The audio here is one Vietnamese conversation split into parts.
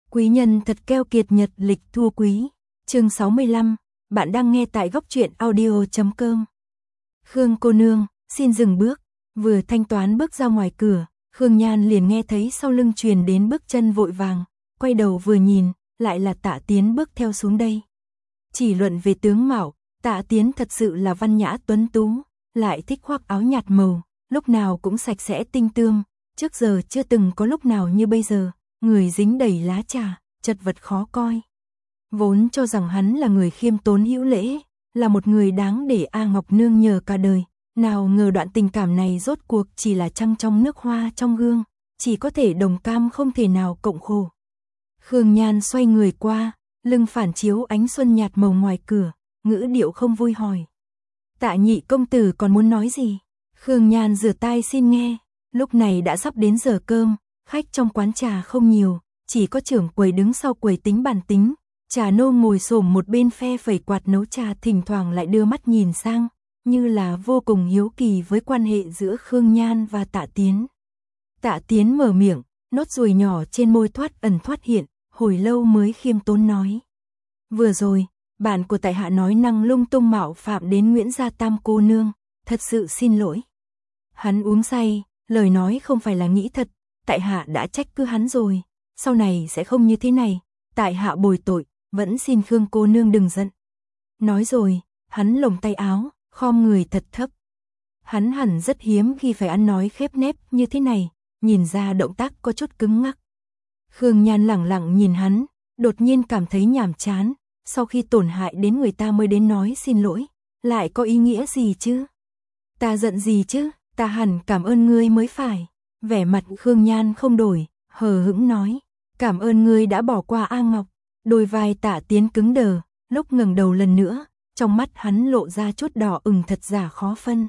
Quý nhân thật keo kiệt, nhật lịch thua quý. Chương 65, bạn đang nghe tại góc truyện audio.com. Khương cô nương, xin dừng bước. Vừa thanh toán bước ra ngoài cửa, Khương Nhan liền nghe thấy sau lưng truyền đến bước chân vội vàng, quay đầu vừa nhìn, lại là Tạ Tiến bước theo xuống đây. Chỉ luận về tướng mạo, Tạ Tiến thật sự là văn nhã tuấn tú, lại thích khoác áo nhạt màu, lúc nào cũng sạch sẽ tinh tươm, trước giờ chưa từng có lúc nào như bây giờ, người dính đầy lá trà, chật vật khó coi. Vốn cho rằng hắn là người khiêm tốn hữu lễ, là một người đáng để A Ngọc nương nhờ cả đời, nào ngờ đoạn tình cảm này rốt cuộc chỉ là trăng trong nước hoa trong gương, chỉ có thể đồng cam không thể nào cộng khổ. Khương Nhan xoay người qua, lưng phản chiếu ánh xuân nhạt màu ngoài cửa, ngữ điệu không vui hỏi. Tạ nhị công tử còn muốn nói gì? Khương Nhan rửa tai xin nghe, lúc này đã sắp đến giờ cơm, khách trong quán trà không nhiều, chỉ có trưởng quầy đứng sau quầy tính bàn tính, trà nô ngồi xổm một bên phe phẩy quạt nấu trà, thỉnh thoảng lại đưa mắt nhìn sang, như là vô cùng hiếu kỳ với quan hệ giữa Khương Nhan và Tạ Tiến. Tạ Tiến mở miệng, nốt ruồi nhỏ trên môi thoát ẩn thoát hiện, hồi lâu mới khiêm tốn nói. Vừa rồi, bạn của tại hạ nói năng lung tung mạo phạm đến Nguyễn Gia Tam cô nương, thật sự xin lỗi. Hắn uống say, lời nói không phải là nghĩ thật, tại hạ đã trách cứ hắn rồi, sau này sẽ không như thế này, tại hạ bồi tội, vẫn xin Khương cô nương đừng giận. Nói rồi, hắn lồng tay áo, khom người thật thấp. Hắn hẳn rất hiếm khi phải ăn nói khép nép như thế này, nhìn ra động tác có chút cứng ngắc. Khương Nhan lẳng lặng nhìn hắn, đột nhiên cảm thấy nhàm chán, sau khi tổn hại đến người ta mới đến nói xin lỗi, lại có ý nghĩa gì chứ? Ta giận gì chứ, ta hẳn cảm ơn ngươi mới phải. Vẻ mặt Khương Nhan không đổi, hờ hững nói, cảm ơn ngươi đã bỏ qua A Ngọc. Đôi vai Tạ Tiến cứng đờ, lúc ngẩng đầu lần nữa, trong mắt hắn lộ ra chút đỏ ửng thật giả khó phân.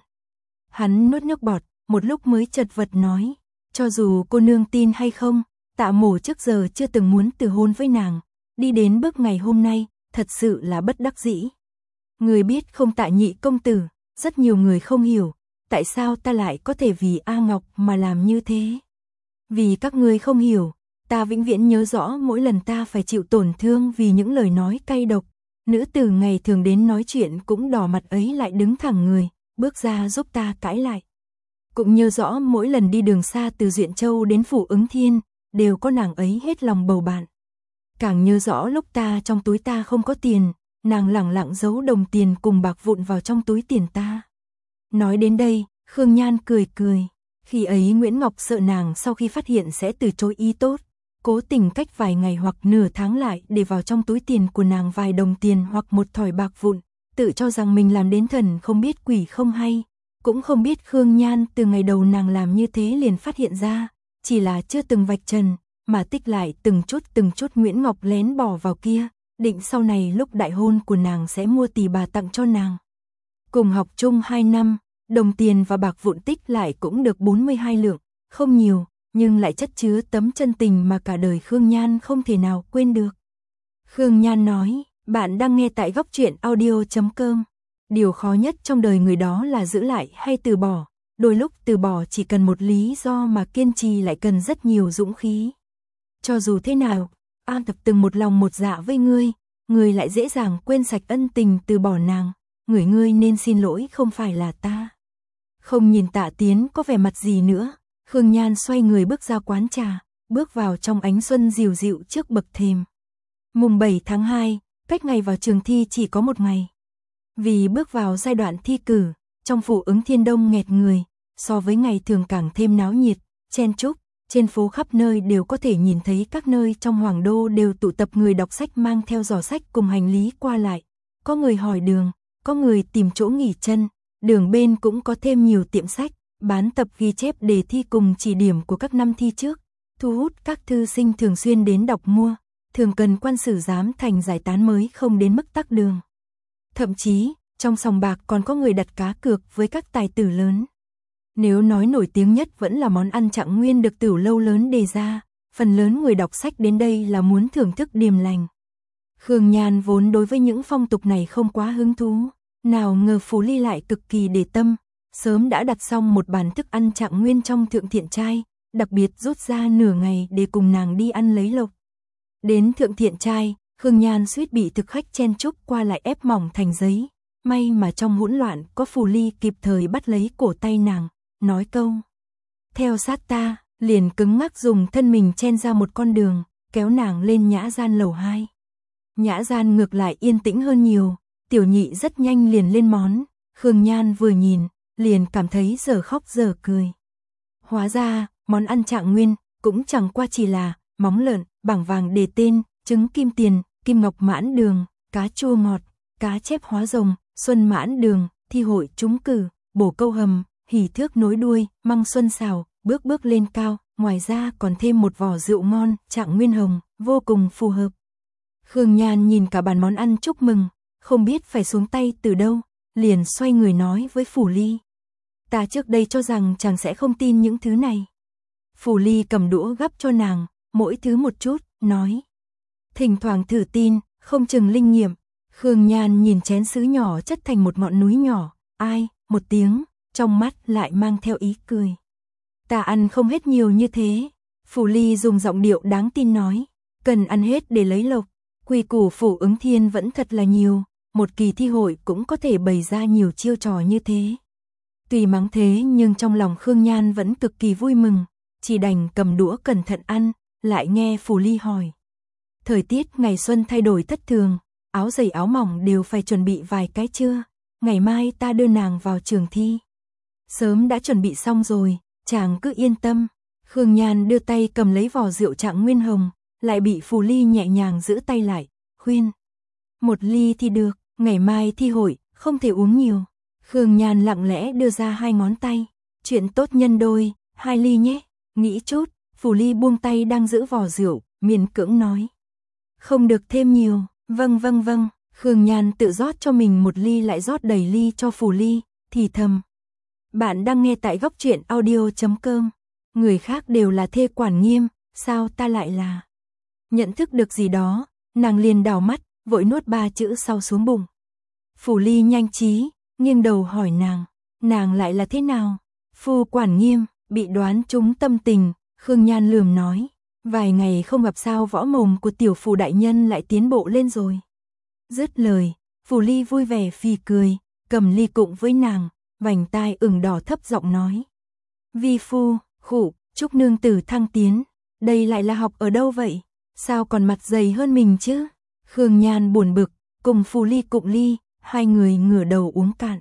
Hắn nuốt nước bọt, một lúc mới chật vật nói, cho dù cô nương tin hay không, Tạ mổ trước giờ chưa từng muốn từ hôn với nàng, đi đến bước ngày hôm nay, thật sự là bất đắc dĩ. Người biết không Tạ nhị công tử, rất nhiều người không hiểu, tại sao ta lại có thể vì A Ngọc mà làm như thế. Vì các ngươi không hiểu, ta vĩnh viễn nhớ rõ mỗi lần ta phải chịu tổn thương vì những lời nói cay độc, nữ tử ngày thường đến nói chuyện cũng đỏ mặt ấy lại đứng thẳng người, bước ra giúp ta cãi lại. Cũng nhớ rõ mỗi lần đi đường xa từ Duyện Châu đến Phủ Ứng Thiên, đều có nàng ấy hết lòng bầu bạn. Càng nhớ rõ lúc ta trong túi ta không có tiền, nàng lẳng lặng giấu đồng tiền cùng bạc vụn vào trong túi tiền ta. Nói đến đây, Khương Nhan cười cười. Khi ấy Nguyễn Ngọc sợ nàng sau khi phát hiện sẽ từ chối ý tốt, cố tình cách vài ngày hoặc nửa tháng lại để vào trong túi tiền của nàng vài đồng tiền hoặc một thỏi bạc vụn, tự cho rằng mình làm đến thần không biết quỷ không hay, cũng không biết Khương Nhan từ ngày đầu nàng làm như thế liền phát hiện ra, chỉ là chưa từng vạch trần, mà tích lại từng chút Nguyễn Ngọc lén bỏ vào kia, định sau này lúc đại hôn của nàng sẽ mua tỳ bà tặng cho nàng. Cùng học chung 2 năm, đồng tiền và bạc vụn tích lại cũng được 42 lượng, không nhiều, nhưng lại chất chứa tấm chân tình mà cả đời Khương Nhan không thể nào quên được. Khương Nhan nói, bạn đang nghe tại góc truyện audio.com. Điều khó nhất trong đời người đó là giữ lại hay từ bỏ, đôi lúc từ bỏ chỉ cần một lý do mà kiên trì lại cần rất nhiều dũng khí. Cho dù thế nào, An Tập từng một lòng một dạ với ngươi, ngươi lại dễ dàng quên sạch ân tình từ bỏ nàng, ngươi nên xin lỗi không phải là ta. Không nhìn Tạ Tiến có vẻ mặt gì nữa, Khương Nhan xoay người bước ra quán trà, bước vào trong ánh xuân dịu dịu trước bậc thềm. Mùng 7 tháng 2, cách ngày vào trường thi chỉ có một ngày. Vì bước vào giai đoạn thi cử, trong Phủ Ứng Thiên đông nghẹt người, so với ngày thường càng thêm náo nhiệt, chen chúc, trên phố khắp nơi đều có thể nhìn thấy các nơi trong Hoàng Đô đều tụ tập người đọc sách mang theo giỏ sách cùng hành lý qua lại. Có người hỏi đường, có người tìm chỗ nghỉ chân, đường bên cũng có thêm nhiều tiệm sách, bán tập ghi chép đề thi cùng chỉ điểm của các năm thi trước, thu hút các thư sinh thường xuyên đến đọc mua, thường cần quan sử giám thành giải tán mới không đến mức tắc đường. Thậm chí, trong sòng bạc còn có người đặt cá cược với các tài tử lớn. Nếu nói nổi tiếng nhất vẫn là món ăn Trạng Nguyên được Tiểu Lâu lớn đề ra, phần lớn người đọc sách đến đây là muốn thưởng thức điềm lành. Khương Nhan vốn đối với những phong tục này không quá hứng thú, nào ngờ Phú Ly lại cực kỳ để tâm, sớm đã đặt xong một bàn thức ăn Trạng Nguyên trong Thượng Thiện Trai, đặc biệt rút ra nửa ngày để cùng nàng đi ăn lấy lộc. Đến thượng thiện trai, Khương Nhan suýt bị thực khách chen chúc qua lại ép mỏng thành giấy. May mà trong hỗn loạn có Phù Ly kịp thời bắt lấy cổ tay nàng, nói câu theo sát ta, liền cứng ngắc dùng thân mình chen ra một con đường, kéo nàng lên nhã gian lầu 2. Nhã gian ngược lại yên tĩnh hơn nhiều, tiểu nhị rất nhanh liền lên món, Khương Nhan vừa nhìn, liền cảm thấy giờ khóc giờ cười. Hóa ra, món ăn Trạng Nguyên, cũng chẳng qua chỉ là móng lợn, bảng vàng đề tên, trứng kim tiền, kim ngọc mãn đường, cá chua ngọt, cá chép hóa rồng, xuân mãn đường, thi hội trúng cử, bổ câu hầm, hỉ thước nối đuôi, măng xuân xào, bước bước lên cao, ngoài ra còn thêm một vỏ rượu ngon, Trạng Nguyên hồng, vô cùng phù hợp. Khương Nhan nhìn cả bàn món ăn chúc mừng, không biết phải xuống tay từ đâu, liền xoay người nói với Phù Ly. Ta trước đây cho rằng chàng sẽ không tin những thứ này. Phù Ly cầm đũa gắp cho nàng, mỗi thứ một chút, nói. Thỉnh thoảng thử tin, không chừng linh nghiệm. Khương Nhan nhìn chén sứ nhỏ chất thành một ngọn núi nhỏ, ai, một tiếng, trong mắt lại mang theo ý cười. Ta ăn không hết nhiều như thế. Phù Ly dùng giọng điệu đáng tin nói, cần ăn hết để lấy lộc. Quy củ Phủ Ứng Thiên vẫn thật là nhiều, một kỳ thi hội cũng có thể bày ra nhiều chiêu trò như thế. Tuy mắng thế nhưng trong lòng Khương Nhan vẫn cực kỳ vui mừng, chỉ đành cầm đũa cẩn thận ăn, lại nghe Phù Ly hỏi. Thời tiết ngày xuân thay đổi thất thường, áo dày áo mỏng đều phải chuẩn bị vài cái chưa? Ngày mai ta đưa nàng vào trường thi. Sớm đã chuẩn bị xong rồi, chàng cứ yên tâm. Khương Nhan đưa tay cầm lấy vỏ rượu Trạng Nguyên hồng, lại bị Phù Ly nhẹ nhàng giữ tay lại, khuyên. Một ly thì được, ngày mai thi hội, không thể uống nhiều. Khương Nhan lặng lẽ đưa ra 2 ngón tay, chuyện tốt nhân đôi, 2 ly nhé, nghĩ chút. Phù Ly buông tay đang giữ vỏ rượu, miễn cưỡng nói. Không được thêm nhiều, vâng. Khương Nhan tự rót cho mình 1 ly lại rót đầy ly cho Phù Ly, thì thầm. Bạn đang nghe tại góc truyện audio.com. Người khác đều là thê quản nghiêm, sao ta lại là... Nhận thức được gì đó, nàng liền đảo mắt, vội nuốt 3 chữ sau xuống bụng. Phù Ly nhanh trí, nghiêng đầu hỏi nàng lại là thế nào? Phu quản nghiêm, bị đoán trúng tâm tình, Khương Nhan lườm nói. Vài ngày không gặp sao võ mồm của tiểu Phù đại nhân lại tiến bộ lên rồi. Dứt lời, Phù Ly vui vẻ phì cười, cầm ly cụng với nàng, vành tai ửng đỏ thấp giọng nói. Vi phu, khụ, chúc nương tử thăng tiến, đây lại là học ở đâu vậy? Sao còn mặt dày hơn mình chứ? Khương Nhan buồn bực, cùng Phù Ly cụng ly, 2 người ngửa đầu uống cạn.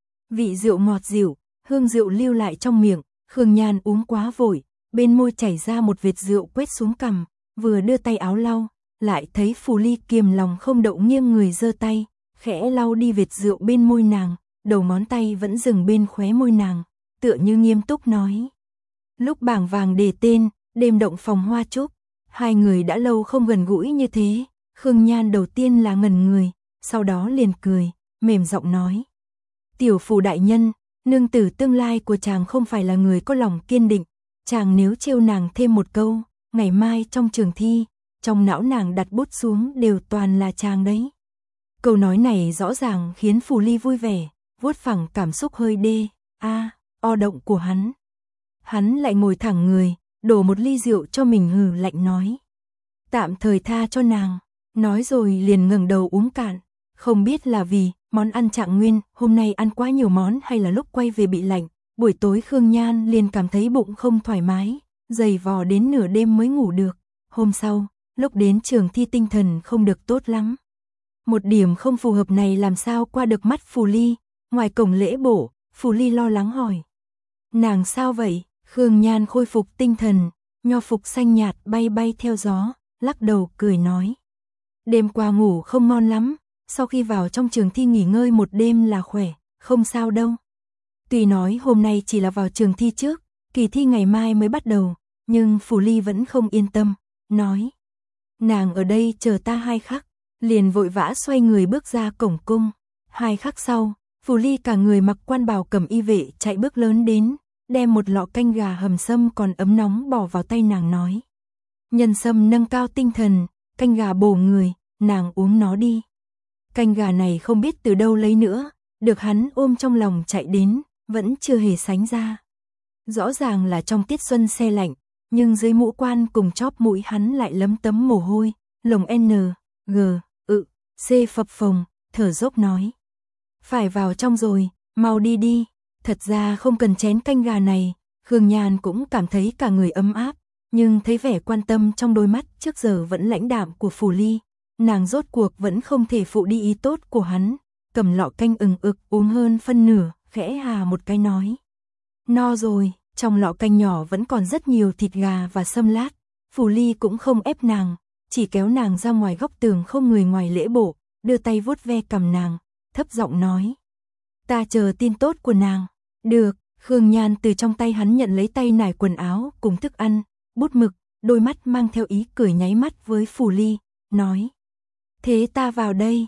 Vị rượu ngọt dịu, hương rượu lưu lại trong miệng, Khương Nhan uống quá vội, bên môi chảy ra một vệt rượu quét xuống cằm, vừa đưa tay áo lau, lại thấy Phù Ly kiềm lòng không đậu nghiêng người giơ tay, khẽ lau đi vệt rượu bên môi nàng, đầu ngón tay vẫn dừng bên khóe môi nàng, tựa như nghiêm túc nói. Lúc bảng vàng đề tên, đêm động phòng hoa trúc, 2 người đã lâu không gần gũi như thế, Khương Nhan đầu tiên là ngẩn người, sau đó liền cười, mềm giọng nói. Tiểu Phù đại nhân, nương tử tương lai của chàng không phải là người có lòng kiên định, chàng nếu trêu nàng thêm một câu, ngày mai trong trường thi, trong não nàng đặt bút xuống đều toàn là chàng đấy. Câu nói này rõ ràng khiến Phù Ly vui vẻ, vuốt phẳng cảm xúc hơi o động của hắn. Hắn lại ngồi thẳng người, đổ 1 ly rượu cho mình hừ lạnh nói. Tạm thời tha cho nàng, nói rồi liền ngẩng đầu uống cạn, không biết là vì món ăn Trạng Nguyên hôm nay ăn quá nhiều món hay là lúc quay về bị lạnh, buổi tối Khương Nhan liền cảm thấy bụng không thoải mái, dày vò đến nửa đêm mới ngủ được. Hôm sau, lúc đến trường thi tinh thần không được tốt lắm. Một điểm không phù hợp này làm sao qua được mắt Phù Ly, ngoài cổng lễ bổ, Phù Ly lo lắng hỏi. Nàng sao vậy? Khương Nhan khôi phục tinh thần, nho phục xanh nhạt bay bay theo gió, lắc đầu cười nói. Đêm qua ngủ không ngon lắm, sau khi vào trong trường thi nghỉ ngơi một đêm là khỏe, không sao đâu. Tuy nói hôm nay chỉ là vào trường thi trước, kỳ thi ngày mai mới bắt đầu, nhưng Phù Ly vẫn không yên tâm, nói. Nàng ở đây chờ ta 2 khắc, liền vội vã xoay người bước ra cổng cung. 2 khắc sau, Phù Ly cả người mặc quan bào cầm y vệ chạy bước lớn đến, đem một lọ canh gà hầm sâm còn ấm nóng bỏ vào tay nàng nói. Nhân sâm nâng cao tinh thần, canh gà bổ người, nàng uống nó đi. Canh gà này không biết từ đâu lấy nữa, được hắn ôm trong lòng chạy đến, vẫn chưa hề sánh ra. Rõ ràng là trong tiết xuân se lạnh, nhưng dưới mũ quan cùng chóp mũi hắn lại lấm tấm mồ hôi, Lồng N, G, C phập phồng, thở dốc nói. Phải vào trong rồi, mau đi đi. Thật ra không cần chén canh gà này, Khương Nhan cũng cảm thấy cả người ấm áp, nhưng thấy vẻ quan tâm trong đôi mắt trước giờ vẫn lãnh đạm của Phủ Ly, nàng rốt cuộc vẫn không thể phụ đi ý tốt của hắn, cầm lọ canh ừng ực uống hơn phân nửa, khẽ hà một cái nói. No rồi, trong lọ canh nhỏ vẫn còn rất nhiều thịt gà và sâm lát, Phủ Ly cũng không ép nàng, chỉ kéo nàng ra ngoài góc tường không người ngoài lễ bộ, đưa tay vuốt ve cằm nàng, thấp giọng nói. Ta chờ tin tốt của nàng. Được, Khương Nhan từ trong tay hắn nhận lấy tay nải quần áo cùng thức ăn, bút mực, đôi mắt mang theo ý cười nháy mắt với Phủ Ly, nói. Thế ta vào đây,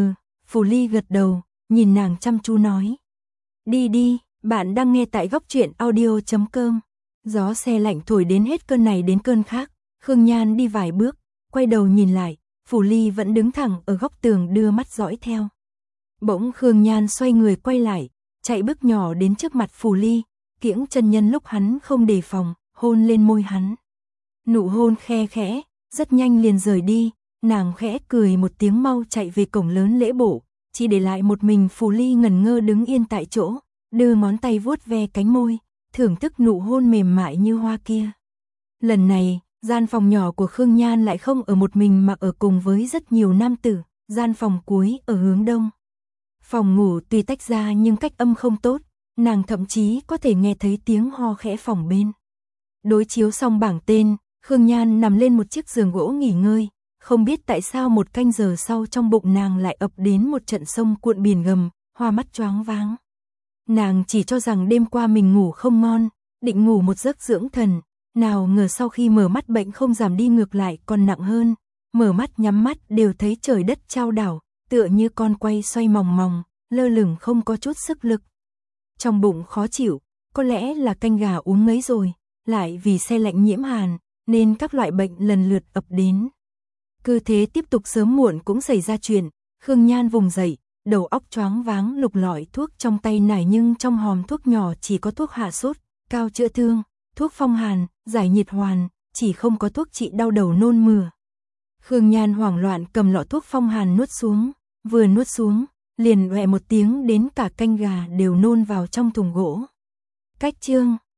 Phủ Ly gật đầu, nhìn nàng chăm chú nói. Đi đi, bạn đang nghe tại góc truyện audio.com. Gió xe lạnh thổi đến hết cơn này đến cơn khác, Khương Nhan đi vài bước, quay đầu nhìn lại, Phủ Ly vẫn đứng thẳng ở góc tường đưa mắt dõi theo. Bỗng Khương Nhan xoay người quay lại, chạy bước nhỏ đến trước mặt Phủ Ly, kiễng chân nhân lúc hắn không đề phòng, hôn lên môi hắn. Nụ hôn khe khẽ, rất nhanh liền rời đi, nàng khẽ cười một tiếng mau chạy về cổng lớn lễ bộ, chỉ để lại một mình Phủ Ly ngẩn ngơ đứng yên tại chỗ, đưa ngón tay vuốt ve cánh môi, thưởng thức nụ hôn mềm mại như hoa kia. Lần này, gian phòng nhỏ của Khương Nhan lại không ở một mình mà ở cùng với rất nhiều nam tử, gian phòng cuối ở hướng đông. Phòng ngủ tuy tách ra nhưng cách âm không tốt, nàng thậm chí có thể nghe thấy tiếng ho khẽ phòng bên. Đối chiếu xong bảng tên, Khương Nhan nằm lên một chiếc giường gỗ nghỉ ngơi, không biết tại sao một canh giờ sau trong bụng nàng lại ập đến một trận sông cuộn biển gầm, hoa mắt choáng váng. Nàng chỉ cho rằng đêm qua mình ngủ không ngon, định ngủ một giấc dưỡng thần, nào ngờ sau khi mở mắt bệnh không giảm đi ngược lại còn nặng hơn, mở mắt nhắm mắt đều thấy trời đất chao đảo, tựa như con quay xoay mòng mòng, lơ lửng không có chút sức lực. Trong bụng khó chịu, có lẽ là canh gà uống ngấy rồi, lại vì xe lạnh nhiễm hàn, nên các loại bệnh lần lượt ập đến. Cứ thế tiếp tục sớm muộn cũng xảy ra chuyện, Khương Nhan vùng dậy, đầu óc choáng váng lục lọi thuốc trong tay nải nhưng trong hòm thuốc nhỏ chỉ có thuốc hạ sốt, cao chữa thương, thuốc phong hàn, giải nhiệt hoàn, chỉ không có thuốc trị đau đầu nôn mửa. Khương Nhan hoảng loạn cầm lọ thuốc phong hàn nuốt xuống, vừa nuốt xuống, liền oẹ một tiếng đến cả canh gà đều nôn vào trong thùng gỗ. Cách chương